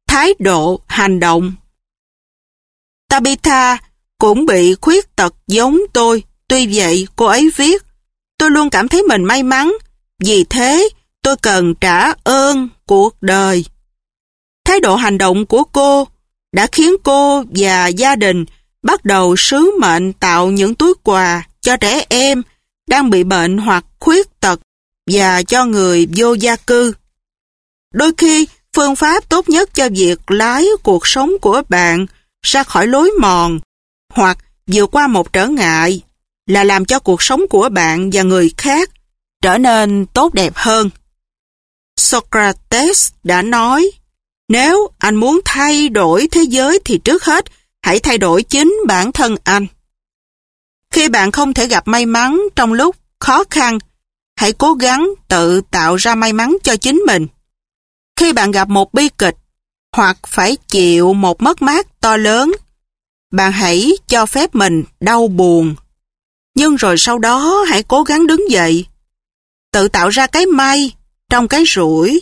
thái độ hành động. Tabitha cũng bị khuyết tật giống tôi, tuy vậy cô ấy viết, tôi luôn cảm thấy mình may mắn, vì thế tôi cần trả ơn cuộc đời. Thái độ hành động của cô đã khiến cô và gia đình bắt đầu sứ mệnh tạo những túi quà cho trẻ em đang bị bệnh hoặc khuyết tật và cho người vô gia cư. Đôi khi, phương pháp tốt nhất cho việc lái cuộc sống của bạn ra khỏi lối mòn hoặc vượt qua một trở ngại là làm cho cuộc sống của bạn và người khác trở nên tốt đẹp hơn. Socrates đã nói, nếu anh muốn thay đổi thế giới thì trước hết hãy thay đổi chính bản thân anh. Khi bạn không thể gặp may mắn trong lúc khó khăn, hãy cố gắng tự tạo ra may mắn cho chính mình. Khi bạn gặp một bi kịch hoặc phải chịu một mất mát to lớn, bạn hãy cho phép mình đau buồn. Nhưng rồi sau đó hãy cố gắng đứng dậy, tự tạo ra cái may trong cái rủi.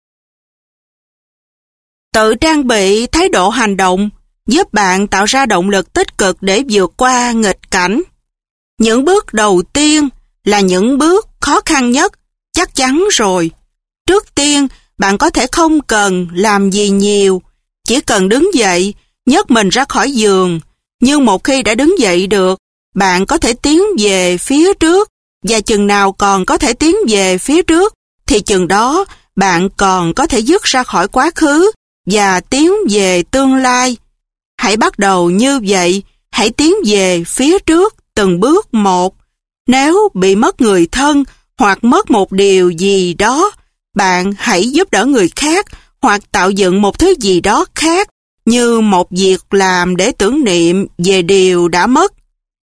Tự trang bị thái độ hành động giúp bạn tạo ra động lực tích cực để vượt qua nghịch cảnh. Những bước đầu tiên là những bước khó khăn nhất, chắc chắn rồi. Trước tiên, bạn có thể không cần làm gì nhiều, chỉ cần đứng dậy, nhấc mình ra khỏi giường. Nhưng một khi đã đứng dậy được, bạn có thể tiến về phía trước, và chừng nào còn có thể tiến về phía trước, thì chừng đó bạn còn có thể dứt ra khỏi quá khứ và tiến về tương lai. Hãy bắt đầu như vậy, hãy tiến về phía trước từng bước một. Nếu bị mất người thân hoặc mất một điều gì đó, bạn hãy giúp đỡ người khác hoặc tạo dựng một thứ gì đó khác như một việc làm để tưởng niệm về điều đã mất.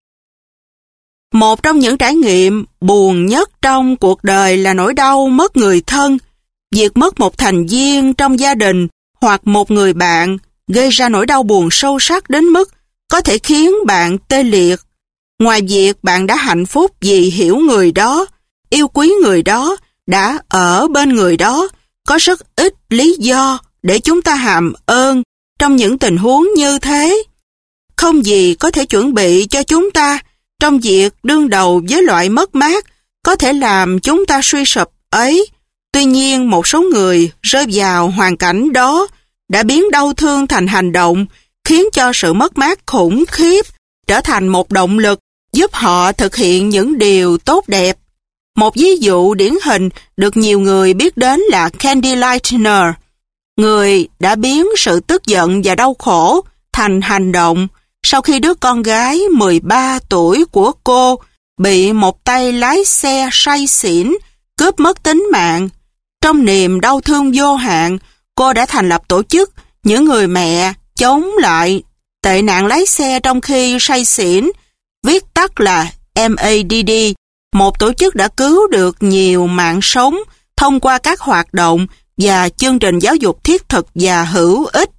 Một trong những trải nghiệm buồn nhất trong cuộc đời là nỗi đau mất người thân. Việc mất một thành viên trong gia đình hoặc một người bạn gây ra nỗi đau buồn sâu sắc đến mức có thể khiến bạn tê liệt. Ngoài việc bạn đã hạnh phúc vì hiểu người đó, yêu quý người đó, đã ở bên người đó, có rất ít lý do để chúng ta hàm ơn trong những tình huống như thế. Không gì có thể chuẩn bị cho chúng ta trong việc đương đầu với loại mất mát có thể làm chúng ta suy sụp ấy. Tuy nhiên, một số người rơi vào hoàn cảnh đó đã biến đau thương thành hành động, khiến cho sự mất mát khủng khiếp trở thành một động lực giúp họ thực hiện những điều tốt đẹp. Một ví dụ điển hình được nhiều người biết đến là Candy Lightner, người đã biến sự tức giận và đau khổ thành hành động sau khi đứa con gái 13 tuổi của cô bị một tay lái xe say xỉn cướp mất tính mạng. Trong niềm đau thương vô hạn, cô đã thành lập tổ chức những người mẹ chống lại tệ nạn lái xe trong khi say xỉn, viết tắt là MADD, một tổ chức đã cứu được nhiều mạng sống thông qua các hoạt động và chương trình giáo dục thiết thực và hữu ích.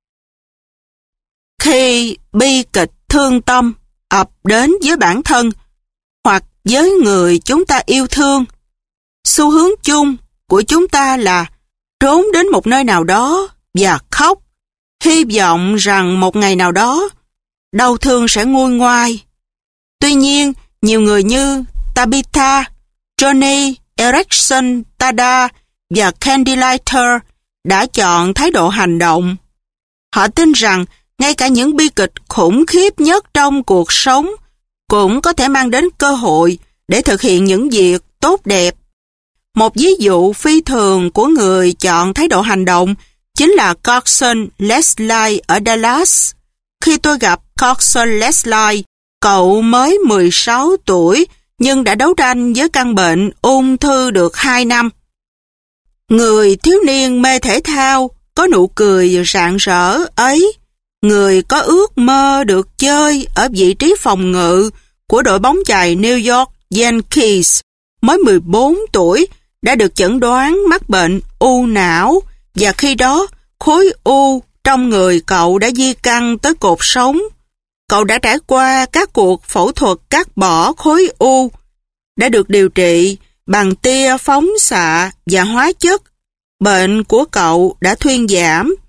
Khi bi kịch thương tâm ập đến với bản thân hoặc với người chúng ta yêu thương, xu hướng chung của chúng ta là trốn đến một nơi nào đó và khóc, hy vọng rằng một ngày nào đó đau thương sẽ nguôi ngoai. Tuy nhiên, nhiều người như Tabitha, Johnny, Erickson, Tada và Candy Lighter đã chọn thái độ hành động. Họ tin rằng ngay cả những bi kịch khủng khiếp nhất trong cuộc sống cũng có thể mang đến cơ hội để thực hiện những việc tốt đẹp. Một ví dụ phi thường của người chọn thái độ hành động chính là Carson Leslie ở Dallas. Khi tôi gặp Carson Leslie, cậu mới 16 tuổi nhưng đã đấu tranh với căn bệnh ung thư được 2 năm. Người thiếu niên mê thể thao, có nụ cười rạng rỡ ấy, người có ước mơ được chơi ở vị trí phòng ngự của đội bóng chày New York Yankees, mới 14 tuổi, đã được chẩn đoán mắc bệnh u não, và khi đó khối u trong người cậu đã di căn tới cột sống. Cậu đã trải qua các cuộc phẫu thuật cắt bỏ khối u, đã được điều trị bằng tia phóng xạ và hóa chất. Bệnh của cậu đã thuyên giảm,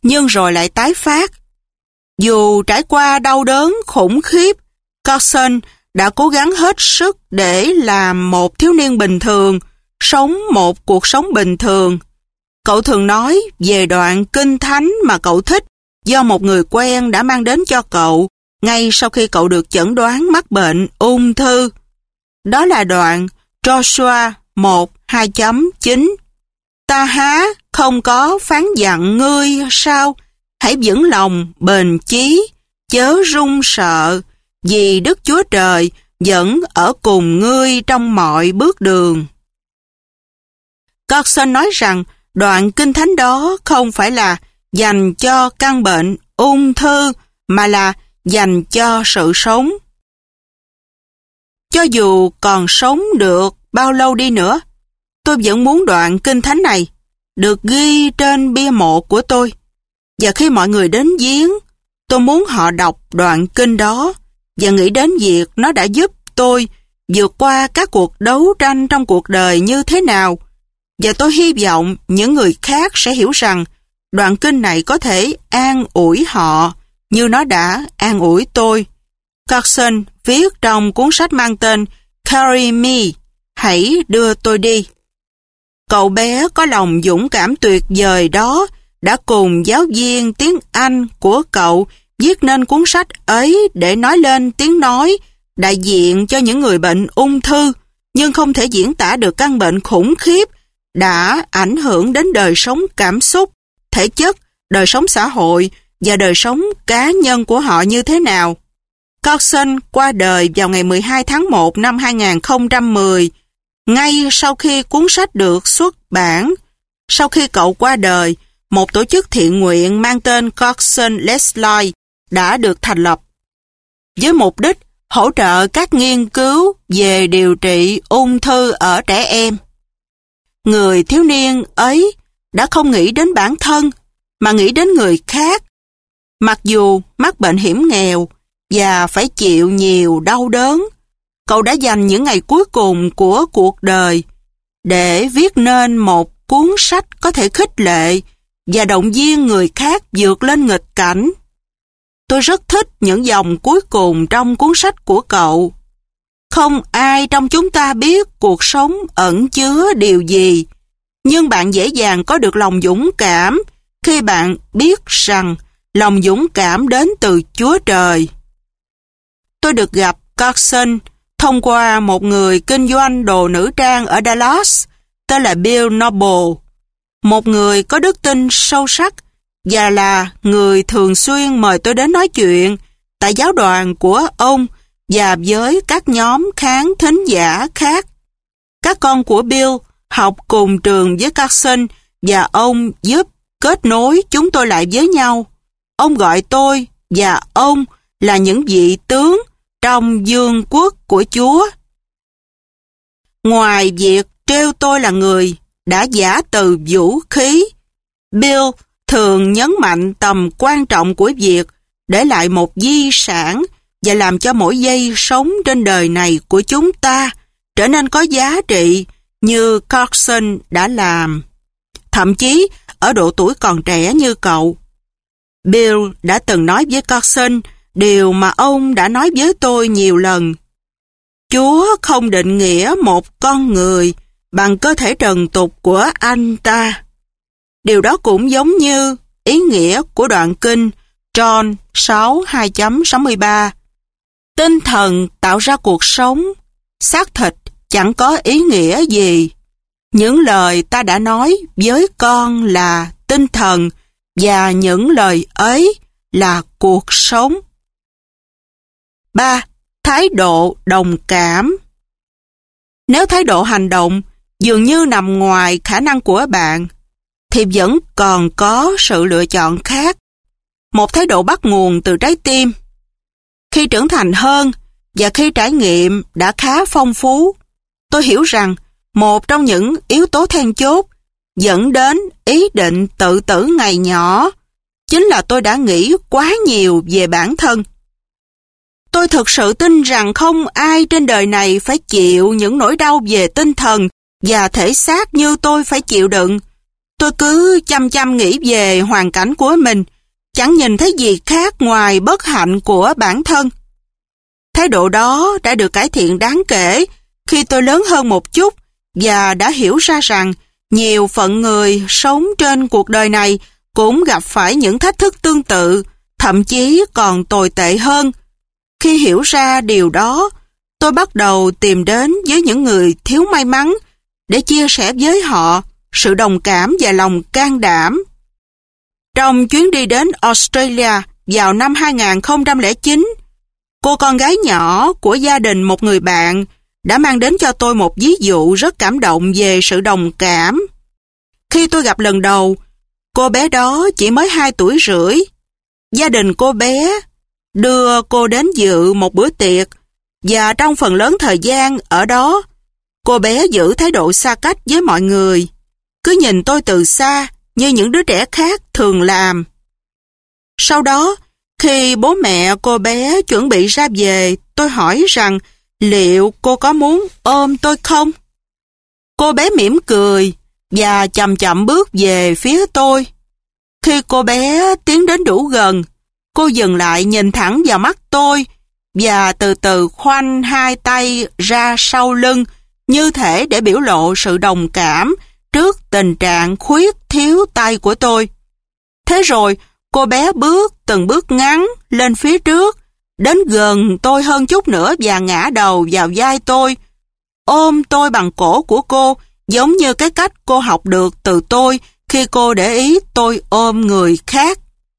nhưng rồi lại tái phát. Dù trải qua đau đớn khủng khiếp, Carson đã cố gắng hết sức để làm một thiếu niên bình thường, sống một cuộc sống bình thường. Cậu thường nói về đoạn kinh thánh mà cậu thích do một người quen đã mang đến cho cậu ngay sau khi cậu được chẩn đoán mắc bệnh ung thư. Đó là đoạn Joshua 1:2.9. Ta há không có phán dặn ngươi sao? Hãy vững lòng, bền chí, chớ run sợ, vì Đức Chúa Trời vẫn ở cùng ngươi trong mọi bước đường. Carson nói rằng đoạn kinh thánh đó không phải là dành cho căn bệnh ung thư, mà là dành cho sự sống. Cho dù còn sống được bao lâu đi nữa, tôi vẫn muốn đoạn kinh thánh này được ghi trên bia mộ của tôi. Và khi mọi người đến viếng, tôi muốn họ đọc đoạn kinh đó và nghĩ đến việc nó đã giúp tôi vượt qua các cuộc đấu tranh trong cuộc đời như thế nào. Và tôi hy vọng những người khác sẽ hiểu rằng đoạn kinh này có thể an ủi họ như nó đã an ủi tôi. Carson viết trong cuốn sách mang tên Carry Me, hãy đưa tôi đi. Cậu bé có lòng dũng cảm tuyệt vời đó đã cùng giáo viên tiếng Anh của cậu viết nên cuốn sách ấy để nói lên tiếng nói đại diện cho những người bệnh ung thư, nhưng không thể diễn tả được căn bệnh khủng khiếp đã ảnh hưởng đến đời sống cảm xúc, thể chất, đời sống xã hội và đời sống cá nhân của họ như thế nào. Carson qua đời vào ngày 12 tháng 1 năm 2010, ngay sau khi cuốn sách được xuất bản. Sau khi cậu qua đời, một tổ chức thiện nguyện mang tên Carson Leslie đã được thành lập với mục đích hỗ trợ các nghiên cứu về điều trị ung thư ở trẻ em. Người thiếu niên ấy đã không nghĩ đến bản thân mà nghĩ đến người khác. Mặc dù mắc bệnh hiểm nghèo và phải chịu nhiều đau đớn, cậu đã dành những ngày cuối cùng của cuộc đời để viết nên một cuốn sách có thể khích lệ và động viên người khác vượt lên nghịch cảnh. Tôi rất thích những dòng cuối cùng trong cuốn sách của cậu. Không ai trong chúng ta biết cuộc sống ẩn chứa điều gì, nhưng bạn dễ dàng có được lòng dũng cảm khi bạn biết rằng lòng dũng cảm đến từ Chúa Trời. Tôi được gặp Carson thông qua một người kinh doanh đồ nữ trang ở Dallas tên là Bill Noble, một người có đức tin sâu sắc và là người thường xuyên mời tôi đến nói chuyện tại giáo đoàn của ông và với các nhóm khán thính giả khác. Các con của Bill học cùng trường với Carson và ông giúp kết nối chúng tôi lại với nhau. Ông gọi tôi và ông là những vị tướng trong vương quốc của Chúa. Ngoài việc trêu tôi là người đã giả từ vũ khí, Bill thường nhấn mạnh tầm quan trọng của việc để lại một di sản và làm cho mỗi giây sống trên đời này của chúng ta trở nên có giá trị như Carson đã làm. Thậm chí ở độ tuổi còn trẻ như cậu, Bill đã từng nói với Carson điều mà ông đã nói với tôi nhiều lần. Chúa không định nghĩa một con người bằng cơ thể trần tục của anh ta. Điều đó cũng giống như ý nghĩa của đoạn kinh John 6:2.63. Tinh thần tạo ra cuộc sống, xác thịt chẳng có ý nghĩa gì. Những lời ta đã nói với con là tinh thần và những lời ấy là cuộc sống. 3. Thái độ đồng cảm. Nếu thái độ hành động dường như nằm ngoài khả năng của bạn, thì vẫn còn có sự lựa chọn khác. Một thái độ bắt nguồn từ trái tim. Khi trưởng thành hơn và khi trải nghiệm đã khá phong phú, tôi hiểu rằng một trong những yếu tố then chốt dẫn đến ý định tự tử ngày nhỏ chính là tôi đã nghĩ quá nhiều về bản thân. Tôi thực sự tin rằng không ai trên đời này phải chịu những nỗi đau về tinh thần và thể xác như tôi phải chịu đựng. Tôi cứ chăm chăm nghĩ về hoàn cảnh của mình, chẳng nhìn thấy gì khác ngoài bất hạnh của bản thân. Thái độ đó đã được cải thiện đáng kể khi tôi lớn hơn một chút và đã hiểu ra rằng nhiều phận người sống trên cuộc đời này cũng gặp phải những thách thức tương tự, thậm chí còn tồi tệ hơn. Khi hiểu ra điều đó, tôi bắt đầu tìm đến với những người thiếu may mắn để chia sẻ với họ sự đồng cảm và lòng can đảm. Trong chuyến đi đến Australia vào năm 2009, cô con gái nhỏ của gia đình một người bạn đã mang đến cho tôi một ví dụ rất cảm động về sự đồng cảm. Khi tôi gặp lần đầu, cô bé đó chỉ mới 2 tuổi rưỡi. Gia đình cô bé đưa cô đến dự một bữa tiệc và trong phần lớn thời gian ở đó, cô bé giữ thái độ xa cách với mọi người, cứ nhìn tôi từ xa như những đứa trẻ khác thường làm. Sau đó, khi bố mẹ cô bé chuẩn bị ra về, tôi hỏi rằng liệu cô có muốn ôm tôi không? Cô bé mỉm cười và chậm chậm bước về phía tôi. Khi cô bé tiến đến đủ gần, cô dừng lại nhìn thẳng vào mắt tôi và từ từ khoanh 2 tay ra sau lưng như thể để biểu lộ sự đồng cảm trước tình trạng khuyết thiếu tay của tôi. Thế rồi, cô bé bước từng bước ngắn lên phía trước, đến gần tôi hơn chút nữa và ngã đầu vào vai tôi, ôm tôi bằng cổ của cô, giống như cái cách cô học được từ tôi khi cô để ý tôi ôm người khác.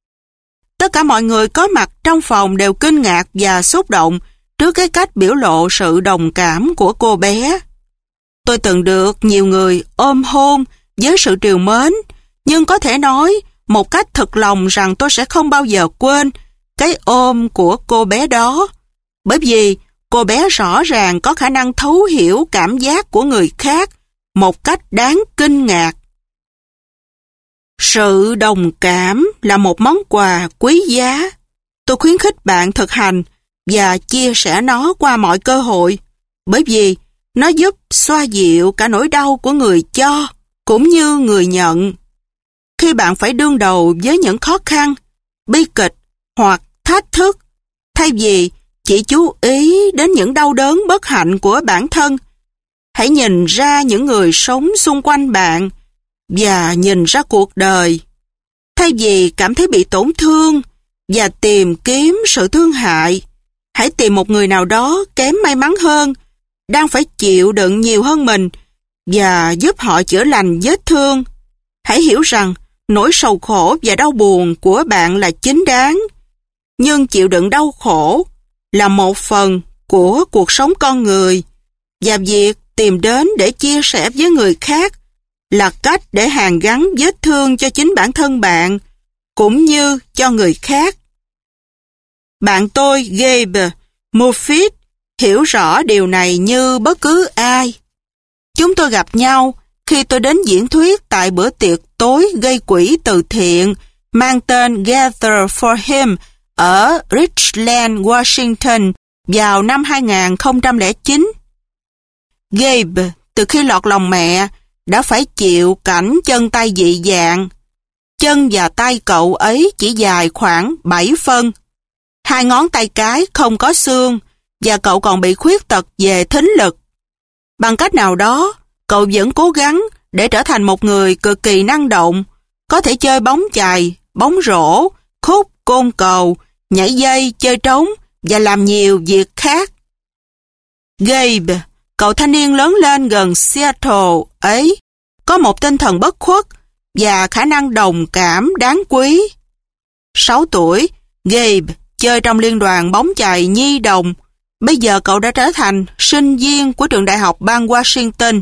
Tất cả mọi người có mặt trong phòng đều kinh ngạc và xúc động trước cái cách biểu lộ sự đồng cảm của cô bé. Tôi từng được nhiều người ôm hôn với sự trìu mến, nhưng có thể nói một cách thật lòng rằng tôi sẽ không bao giờ quên cái ôm của cô bé đó, bởi vì cô bé rõ ràng có khả năng thấu hiểu cảm giác của người khác một cách đáng kinh ngạc. Sự đồng cảm là một món quà quý giá. Tôi khuyến khích bạn thực hành và chia sẻ nó qua mọi cơ hội, bởi vì nó giúp xoa dịu cả nỗi đau của người cho cũng như người nhận. Khi bạn phải đương đầu với những khó khăn, bi kịch hoặc thách thức, thay vì chỉ chú ý đến những đau đớn bất hạnh của bản thân, hãy nhìn ra những người sống xung quanh bạn và nhìn ra cuộc đời. Thay vì cảm thấy bị tổn thương và tìm kiếm sự thương hại, hãy tìm một người nào đó kém may mắn hơn, đang phải chịu đựng nhiều hơn mình và giúp họ chữa lành vết thương. Hãy hiểu rằng nỗi sầu khổ và đau buồn của bạn là chính đáng, nhưng chịu đựng đau khổ là một phần của cuộc sống con người, và việc tìm đến để chia sẻ với người khác là cách để hàn gắn vết thương cho chính bản thân bạn cũng như cho người khác. Bạn tôi Gabe Moffitt hiểu rõ điều này như bất cứ ai. Chúng tôi gặp nhau khi tôi đến diễn thuyết tại bữa tiệc tối gây quỹ từ thiện mang tên Gather for Him ở Richland, Washington vào năm 2009. Gabe, từ khi lọt lòng mẹ, đã phải chịu cảnh chân tay dị dạng. Chân và tay cậu ấy chỉ dài khoảng 7 phân. 2 ngón tay cái không có xương và cậu còn bị khuyết tật về thính lực. Bằng cách nào đó, cậu vẫn cố gắng để trở thành một người cực kỳ năng động, có thể chơi bóng chày, bóng rổ, khúc, côn cầu, nhảy dây, chơi trống và làm nhiều việc khác. Gabe, cậu thanh niên lớn lên gần Seattle ấy, có một tinh thần bất khuất và khả năng đồng cảm đáng quý. 6 tuổi, Gabe chơi trong liên đoàn bóng chày nhi đồng. Bây giờ cậu đã trở thành sinh viên của trường đại học bang Washington.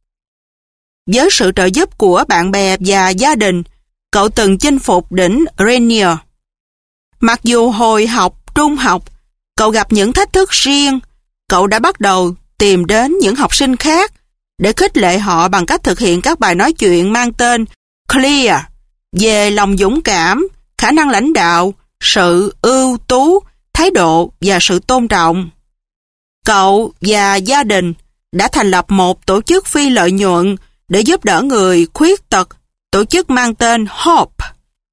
Với sự trợ giúp của bạn bè và gia đình, cậu từng chinh phục đỉnh Rainier. Mặc dù hồi học trung học, cậu gặp những thách thức riêng, cậu đã bắt đầu tìm đến những học sinh khác để khích lệ họ bằng cách thực hiện các bài nói chuyện mang tên Clear về lòng dũng cảm, khả năng lãnh đạo, sự ưu tú, thái độ và sự tôn trọng. Cậu và gia đình đã thành lập một tổ chức phi lợi nhuận để giúp đỡ người khuyết tật tổ chức mang tên Hope,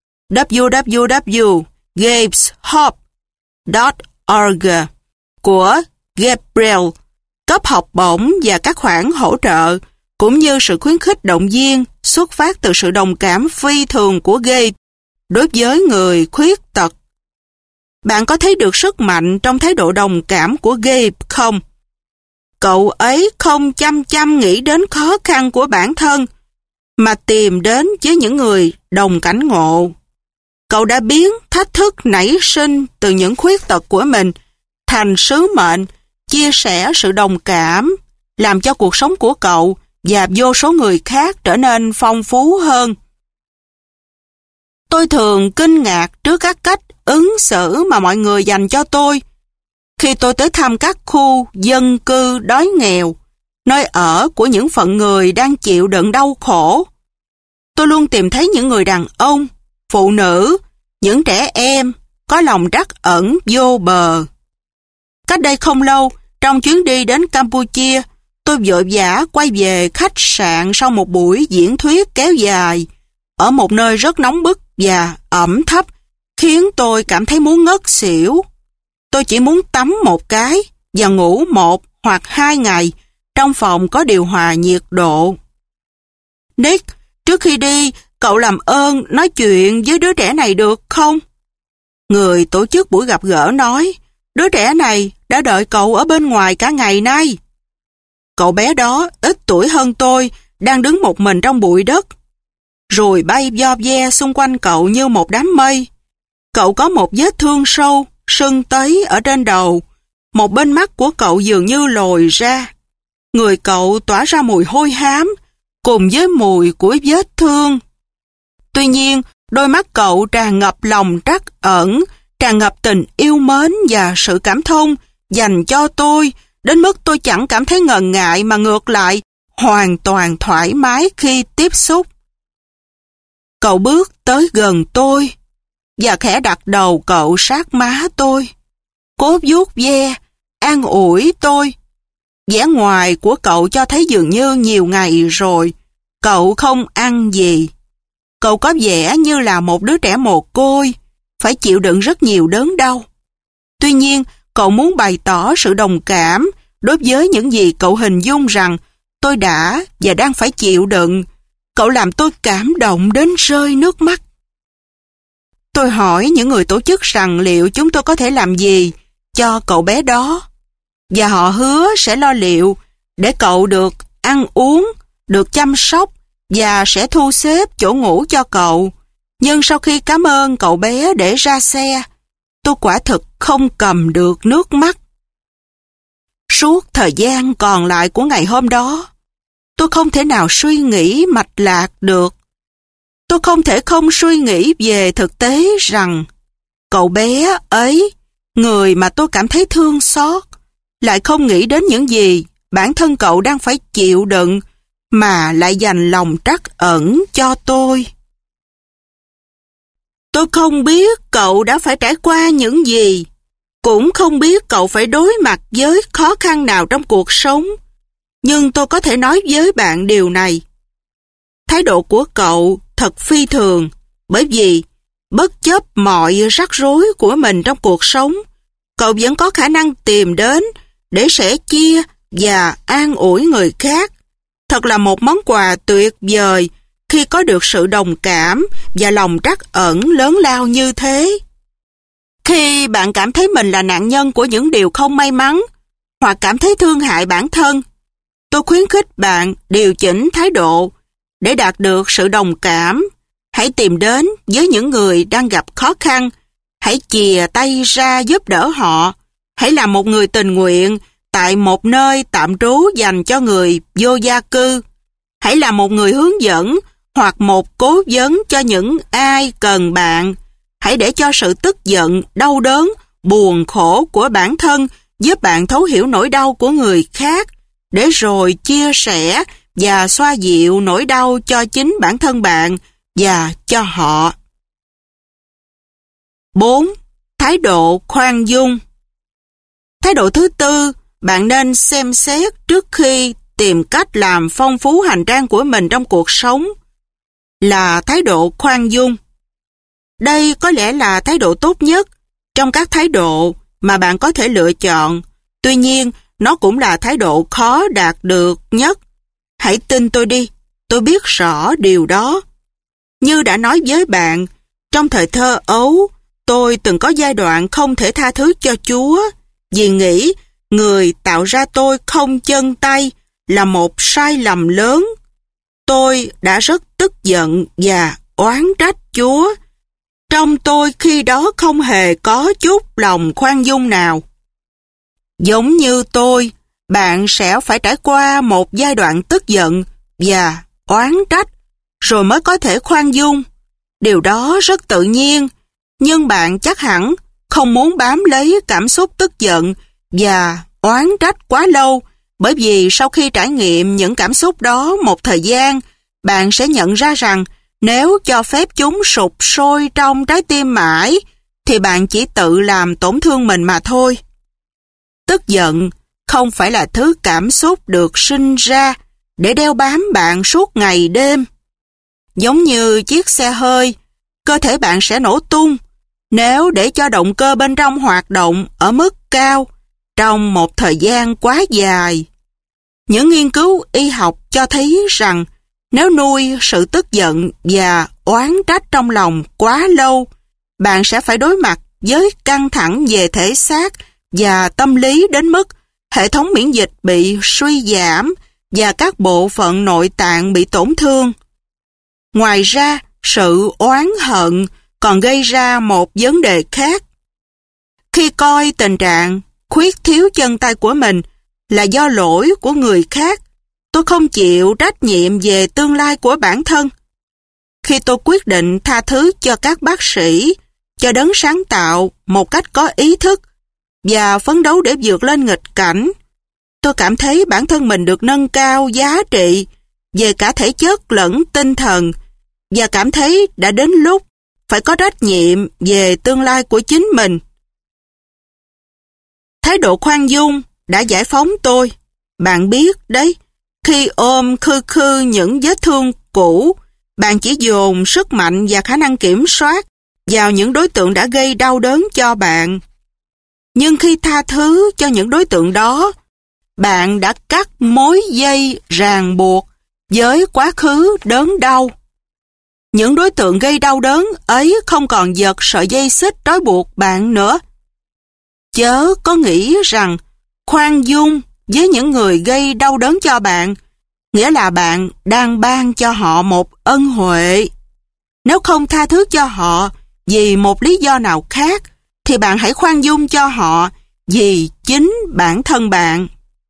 www.gaveshope.org của Gabriel, cấp học bổng và các khoản hỗ trợ, cũng như sự khuyến khích động viên xuất phát từ sự đồng cảm phi thường của Gabe đối với người khuyết tật. Bạn có thấy được sức mạnh trong thái độ đồng cảm của Gabe không? Cậu ấy không chăm chăm nghĩ đến khó khăn của bản thân, mà tìm đến với những người đồng cảnh ngộ. Cậu đã biến thách thức nảy sinh từ những khuyết tật của mình thành sứ mệnh, chia sẻ sự đồng cảm, làm cho cuộc sống của cậu và vô số người khác trở nên phong phú hơn. Tôi thường kinh ngạc trước các cách ứng xử mà mọi người dành cho tôi. Khi tôi tới thăm các khu dân cư đói nghèo, nơi ở của những phận người đang chịu đựng đau khổ, tôi luôn tìm thấy những người đàn ông, phụ nữ, những trẻ em có lòng trắc ẩn vô bờ. Cách đây không lâu, trong chuyến đi đến Campuchia, tôi vội vã quay về khách sạn sau một buổi diễn thuyết kéo dài ở một nơi rất nóng bức và ẩm thấp, khiến tôi cảm thấy muốn ngất xỉu. Tôi chỉ muốn tắm một cái và ngủ 1 hoặc 2 ngày trong phòng có điều hòa nhiệt độ. Nick, trước khi đi, cậu làm ơn nói chuyện với đứa trẻ này được không? Người tổ chức buổi gặp gỡ nói, đứa trẻ này đã đợi cậu ở bên ngoài cả ngày nay. Cậu bé đó ít tuổi hơn tôi, đang đứng một mình trong bụi đất. Ruồi bay vo ve xung quanh cậu như một đám mây. Cậu có một vết thương sâu, sưng tấy ở trên đầu. Một bên mắt của cậu dường như lồi ra. Người cậu tỏa ra mùi hôi hám, cùng với mùi của vết thương. Tuy nhiên, đôi mắt cậu tràn ngập lòng trắc ẩn, tràn ngập tình yêu mến và sự cảm thông dành cho tôi, đến mức tôi chẳng cảm thấy ngần ngại mà ngược lại hoàn toàn thoải mái khi tiếp xúc. Cậu bước tới gần tôi và khẽ đặt đầu cậu sát má tôi, cố vuốt ve, an ủi tôi. Vẻ ngoài của cậu cho thấy dường như nhiều ngày rồi cậu không ăn gì. Cậu có vẻ như là một đứa trẻ mồ côi, phải chịu đựng rất nhiều đớn đau. Tuy nhiên, cậu muốn bày tỏ sự đồng cảm đối với những gì cậu hình dung rằng tôi đã và đang phải chịu đựng. Cậu làm tôi cảm động đến rơi nước mắt. Tôi hỏi những người tổ chức rằng liệu chúng tôi có thể làm gì cho cậu bé đó, và họ hứa sẽ lo liệu để cậu được ăn uống, được chăm sóc và sẽ thu xếp chỗ ngủ cho cậu. Nhưng sau khi cảm ơn cậu bé để ra xe, tôi quả thực không cầm được nước mắt. Suốt thời gian còn lại của ngày hôm đó, tôi không thể nào suy nghĩ mạch lạc được. Tôi không thể không suy nghĩ về thực tế rằng cậu bé ấy, người mà tôi cảm thấy thương xót, lại không nghĩ đến những gì bản thân cậu đang phải chịu đựng, mà lại dành lòng trắc ẩn cho tôi. Tôi không biết cậu đã phải trải qua những gì, cũng không biết cậu phải đối mặt với khó khăn nào trong cuộc sống, nhưng tôi có thể nói với bạn điều này. Thái độ của cậu thật phi thường, bởi vì bất chấp mọi rắc rối của mình trong cuộc sống, cậu vẫn có khả năng tìm đến để sẻ chia và an ủi người khác. Thật là một món quà tuyệt vời khi có được sự đồng cảm và lòng trắc ẩn lớn lao như thế. Khi bạn cảm thấy mình là nạn nhân của những điều không may mắn, hoặc cảm thấy thương hại bản thân, tôi khuyến khích bạn điều chỉnh thái độ để đạt được sự đồng cảm. Hãy tìm đến với những người đang gặp khó khăn, hãy chìa tay ra giúp đỡ họ, hãy làm một người tình nguyện tại một nơi tạm trú dành cho người vô gia cư, hãy là một người hướng dẫn hoặc một cố vấn cho những ai cần bạn. Hãy để cho sự tức giận, đau đớn, buồn khổ của bản thân giúp bạn thấu hiểu nỗi đau của người khác, để rồi chia sẻ và xoa dịu nỗi đau cho chính bản thân bạn và cho họ. 4. Thái độ khoan dung. Thái độ thứ tư, bạn nên xem xét trước khi tìm cách làm phong phú hành trang của mình trong cuộc sống. là thái độ khoan dung. Đây có lẽ là thái độ tốt nhất trong các thái độ mà bạn có thể lựa chọn. Tuy nhiên, nó cũng là thái độ khó đạt được nhất. Hãy tin tôi đi, tôi biết rõ điều đó. Như đã nói với bạn, trong thời thơ ấu, tôi từng có giai đoạn không thể tha thứ cho Chúa vì nghĩ người tạo ra tôi không chân tay là một sai lầm lớn. Tôi đã rất tức giận và oán trách Chúa. Trong tôi khi đó không hề có chút lòng khoan dung nào. Giống như tôi, bạn sẽ phải trải qua một giai đoạn tức giận và oán trách rồi mới có thể khoan dung. Điều đó rất tự nhiên, nhưng bạn chắc hẳn không muốn bám lấy cảm xúc tức giận và oán trách quá lâu, bởi vì sau khi trải nghiệm những cảm xúc đó một thời gian, bạn sẽ nhận ra rằng nếu cho phép chúng sục sôi trong trái tim mãi, thì bạn chỉ tự làm tổn thương mình mà thôi. Tức giận không phải là thứ cảm xúc được sinh ra để đeo bám bạn suốt ngày đêm. Giống như chiếc xe hơi, cơ thể bạn sẽ nổ tung nếu để cho động cơ bên trong hoạt động ở mức cao trong một thời gian quá dài. Những nghiên cứu y học cho thấy rằng nếu nuôi sự tức giận và oán trách trong lòng quá lâu, bạn sẽ phải đối mặt với căng thẳng về thể xác và tâm lý đến mức hệ thống miễn dịch bị suy giảm và các bộ phận nội tạng bị tổn thương. Ngoài ra, sự oán hận còn gây ra một vấn đề khác. Khi coi tình trạng khuyết thiếu chân tay của mình là do lỗi của người khác, tôi không chịu trách nhiệm về tương lai của bản thân. Khi tôi quyết định tha thứ cho các bác sĩ, cho đấng sáng tạo một cách có ý thức và phấn đấu để vượt lên nghịch cảnh, tôi cảm thấy bản thân mình được nâng cao giá trị về cả thể chất lẫn tinh thần và cảm thấy đã đến lúc phải có trách nhiệm về tương lai của chính mình. Thái độ khoan dung đã giải phóng tôi. Bạn biết đấy, khi ôm khư những vết thương cũ, bạn chỉ dồn sức mạnh và khả năng kiểm soát vào những đối tượng đã gây đau đớn cho bạn. Nhưng khi tha thứ cho những đối tượng đó, bạn đã cắt mối dây ràng buộc với quá khứ đớn đau. Những đối tượng gây đau đớn ấy không còn giật sợi dây xích trói buộc bạn nữa. Chớ có nghĩ rằng khoan dung với những người gây đau đớn cho bạn nghĩa là bạn đang ban cho họ một ân huệ. Nếu không tha thứ cho họ vì một lý do nào khác, thì bạn hãy khoan dung cho họ vì chính bản thân bạn.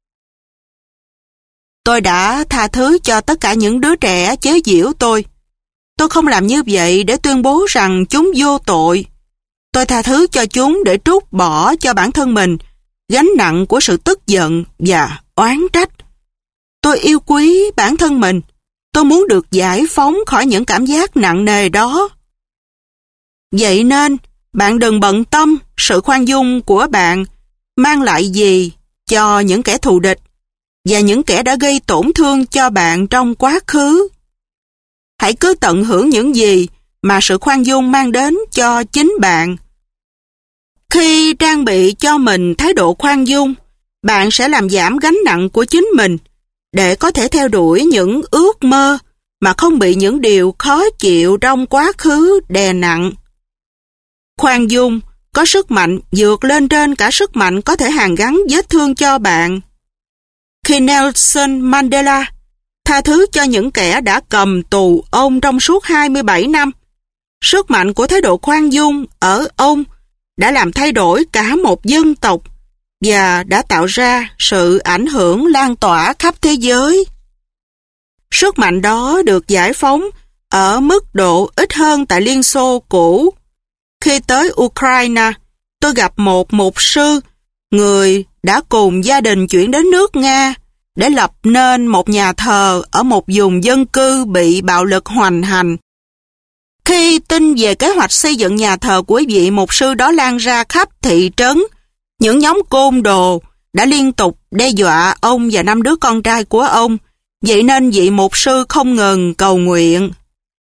Tôi đã tha thứ cho tất cả những đứa trẻ chế giễu tôi. Tôi không làm như vậy để tuyên bố rằng chúng vô tội. Tôi tha thứ cho chúng để trút bỏ cho bản thân mình gánh nặng của sự tức giận và oán trách. Tôi yêu quý bản thân mình. Tôi muốn được giải phóng khỏi những cảm giác nặng nề đó. Vậy nên, bạn đừng bận tâm sự khoan dung của bạn mang lại gì cho những kẻ thù địch và những kẻ đã gây tổn thương cho bạn trong quá khứ. Hãy cứ tận hưởng những gì mà sự khoan dung mang đến cho chính bạn. Khi trang bị cho mình thái độ khoan dung, bạn sẽ làm giảm gánh nặng của chính mình để có thể theo đuổi những ước mơ mà không bị những điều khó chịu trong quá khứ đè nặng. Khoan dung có sức mạnh vượt lên trên cả sức mạnh có thể hàn gắn vết thương cho bạn. Khi Nelson Mandela tha thứ cho những kẻ đã cầm tù ông trong suốt 27 năm, sức mạnh của thái độ khoan dung ở ông đã làm thay đổi cả một dân tộc và đã tạo ra sự ảnh hưởng lan tỏa khắp thế giới. Sức mạnh đó được giải phóng ở mức độ ít hơn tại Liên Xô cũ. Khi tới Ukraine, tôi gặp một mục sư, người đã cùng gia đình chuyển đến nước Nga để lập nên một nhà thờ ở một vùng dân cư bị bạo lực hoành hành. Khi tin về kế hoạch xây dựng nhà thờ của vị mục sư đó lan ra khắp thị trấn, những nhóm côn đồ đã liên tục đe dọa ông và 5 đứa con trai của ông, vậy nên vị mục sư không ngừng cầu nguyện.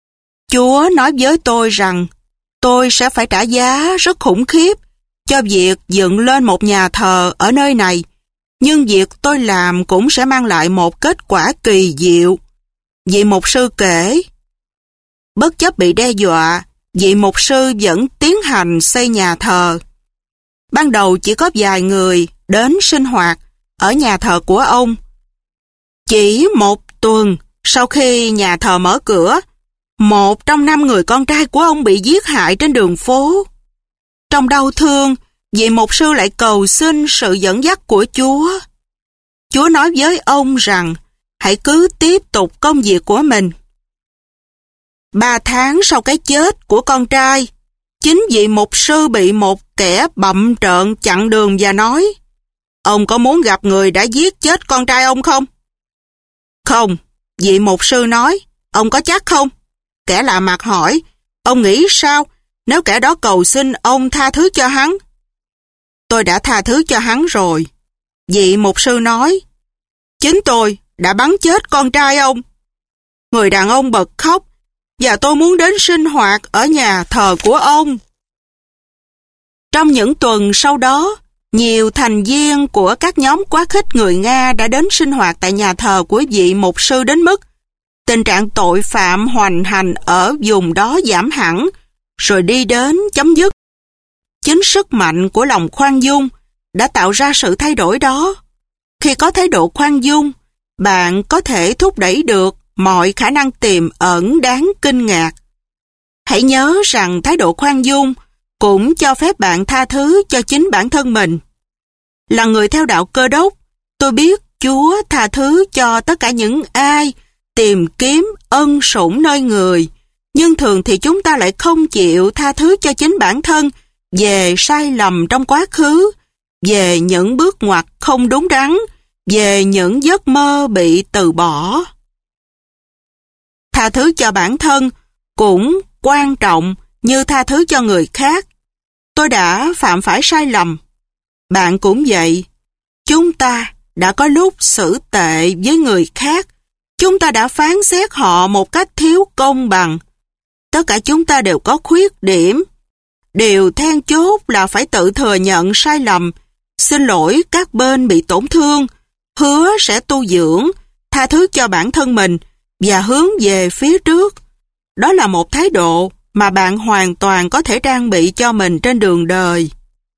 Chúa nói với tôi rằng tôi sẽ phải trả giá rất khủng khiếp cho việc dựng lên một nhà thờ ở nơi này, nhưng việc tôi làm cũng sẽ mang lại một kết quả kỳ diệu. Vị mục sư kể, bất chấp bị đe dọa, vị mục sư vẫn tiến hành xây nhà thờ. Ban đầu chỉ có vài người đến sinh hoạt ở nhà thờ của ông. Chỉ một tuần sau khi nhà thờ mở cửa, một trong 5 người con trai của ông bị giết hại trên đường phố. Trong đau thương, vị mục sư lại cầu xin sự dẫn dắt của Chúa. Chúa nói với ông rằng hãy cứ tiếp tục công việc của mình. 3 tháng sau cái chết của con trai, chính vị mục sư bị một kẻ bặm trợn chặn đường và nói, ông có muốn gặp người đã giết chết con trai ông không? Không, vị mục sư nói, ông có chắc không? Kẻ lạ mặt hỏi, ông nghĩ sao nếu kẻ đó cầu xin ông tha thứ cho hắn? Tôi đã tha thứ cho hắn rồi. Vị mục sư nói, chính tôi đã bắn chết con trai ông. Người đàn ông bật khóc, và tôi muốn đến sinh hoạt ở nhà thờ của ông. Trong những tuần sau đó, nhiều thành viên của các nhóm quá khích người Nga đã đến sinh hoạt tại nhà thờ của vị mục sư đến mức tình trạng tội phạm hoành hành ở vùng đó giảm hẳn, rồi đi đến chấm dứt. Chính sức mạnh của lòng khoan dung đã tạo ra sự thay đổi đó. Khi có thái độ khoan dung, bạn có thể thúc đẩy được mọi khả năng tiềm ẩn đáng kinh ngạc. Hãy nhớ rằng thái độ khoan dung cũng cho phép bạn tha thứ cho chính bản thân mình. Là người theo đạo Cơ Đốc, tôi biết Chúa tha thứ cho tất cả những ai tìm kiếm ân sủng nơi người, nhưng thường thì chúng ta lại không chịu tha thứ cho chính bản thân về sai lầm trong quá khứ, về những bước ngoặt không đúng đắn, về những giấc mơ bị từ bỏ. Tha thứ cho bản thân cũng quan trọng như tha thứ cho người khác. Tôi đã phạm phải sai lầm. Bạn cũng vậy. Chúng ta đã có lúc xử tệ với người khác. Chúng ta đã phán xét họ một cách thiếu công bằng. Tất cả chúng ta đều có khuyết điểm. Điều then chốt là phải tự thừa nhận sai lầm, xin lỗi các bên bị tổn thương, hứa sẽ tu dưỡng, tha thứ cho bản thân mình và hướng về phía trước. Đó là một thái độ mà bạn hoàn toàn có thể trang bị cho mình trên đường đời.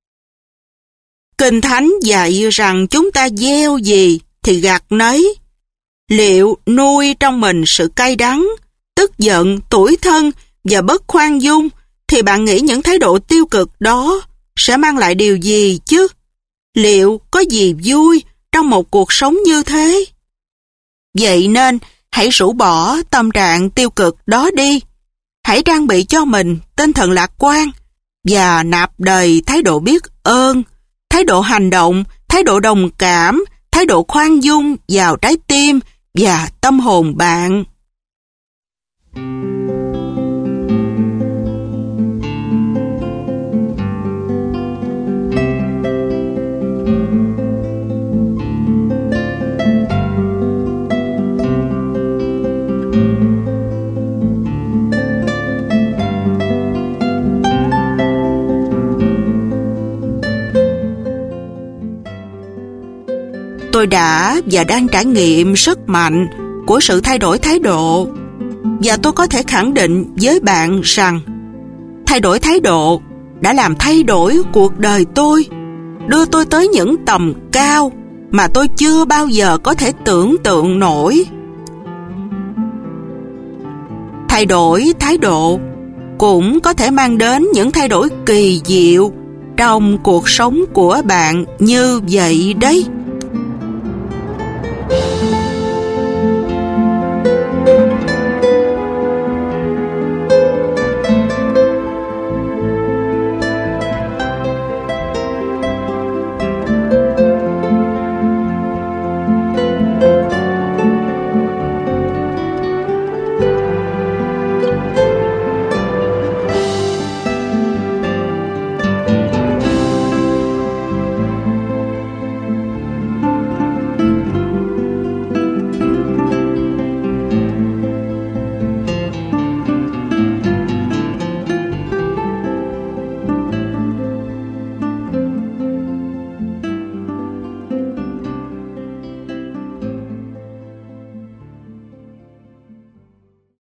Kinh Thánh dạy rằng chúng ta gieo gì thì gặt nấy. Liệu nuôi trong mình sự cay đắng, tức giận, tủi thân và bất khoan dung, thì bạn nghĩ những thái độ tiêu cực đó sẽ mang lại điều gì chứ? Liệu có gì vui trong một cuộc sống như thế? Vậy nên, hãy rũ bỏ tâm trạng tiêu cực đó đi. Hãy trang bị cho mình tinh thần lạc quan và nạp đầy thái độ biết ơn, thái độ hành động, thái độ đồng cảm, thái độ khoan dung vào trái tim và tâm hồn bạn. Tôi đã và đang trải nghiệm sức mạnh của sự thay đổi thái độ, và tôi có thể khẳng định với bạn rằng thay đổi thái độ đã làm thay đổi cuộc đời tôi, đưa tôi tới những tầm cao mà tôi chưa bao giờ có thể tưởng tượng nổi. Thay đổi thái độ cũng có thể mang đến những thay đổi kỳ diệu trong cuộc sống của bạn như vậy đấy.